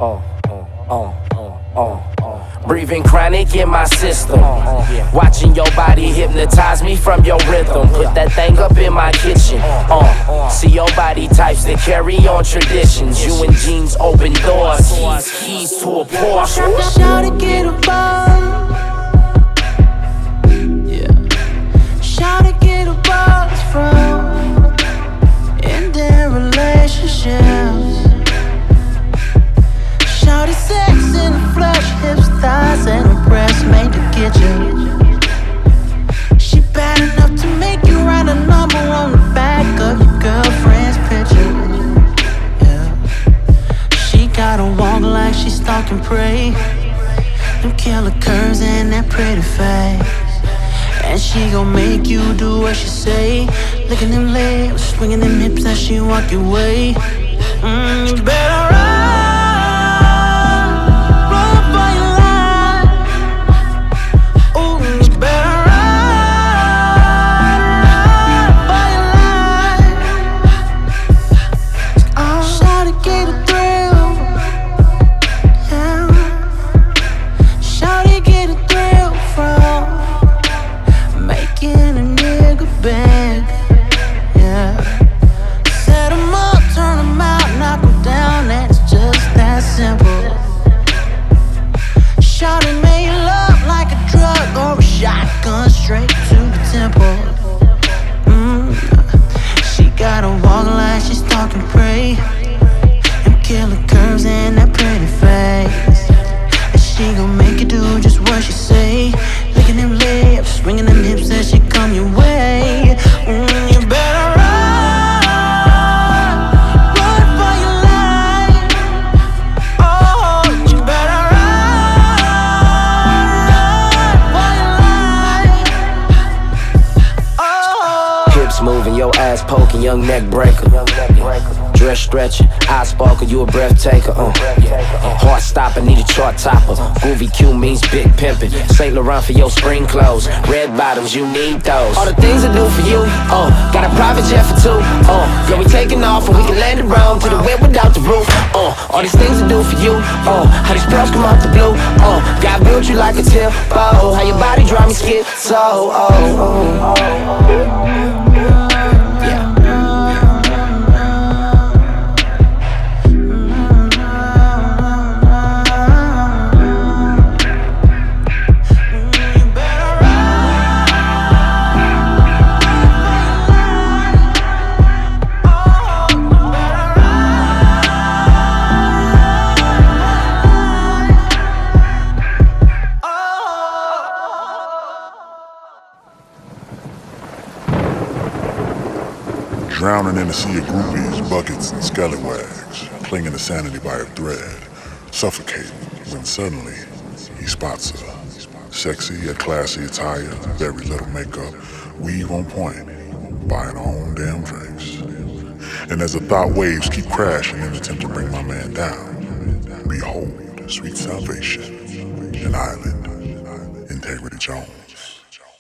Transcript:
Breathing chronic in my system. Watching your body hypnotize me from your rhythm. Put that thing up in my kitchen. See your body types that carry on traditions. You and jeans open doors. Keys to a Porsche. Shout to get above. Shout to get a buzz from in their relationships. Shout it sex in the flesh, hips, thighs, and her breasts made to get you. She bad enough to make you write a number on the back of your girlfriend's picture. Yeah. She gotta walk like she's stalking prey. Them killer curves and that pretty face. And she gon' make you do what she say. Licking them legs, swinging them hips as she walk your way. You better run for your life. Ooh, you better run for your life. Shout to get a thrill, yeah. Shout to get a thrill from making a nigga beg, yeah. Set him up, turn him out, knock him down, and it's just that simple. Shawty made love like a drug or a shotgun straight to the temple. She gotta walk like she's stalking prey. Them killer curves and that pretty face. And she gon' make you do just what she say. Licking them lips, swinging them hips as she come your way. You better run for your life. Oh, you better run for your life. Oh. Hips moving, your ass poking, young neck breaker. Dress stretching, eyes sparkle, you a breath taker. Heart stopper, need a chart topper. Groovy Q means big pimpin'. Saint Laurent for your spring clothes. Red bottoms, you need those. All the things I do for you, got a private jet for two, yeah, we taking off and we can land in Rome to the web without the roof, all these things I do for you, how these pearls come out the blue, God built you like a Timbo, how your body drive me schizo, Drowning in a sea of groupies, buckets, and scallywags, clinging to sanity by a thread, suffocating when suddenly he spots her. Sexy yet classy attire, very little makeup, weave on point, buying her own damn drinks. And as the thought waves keep crashing in an attempt to bring my man down, behold, sweet salvation, an island, Integrity Jones.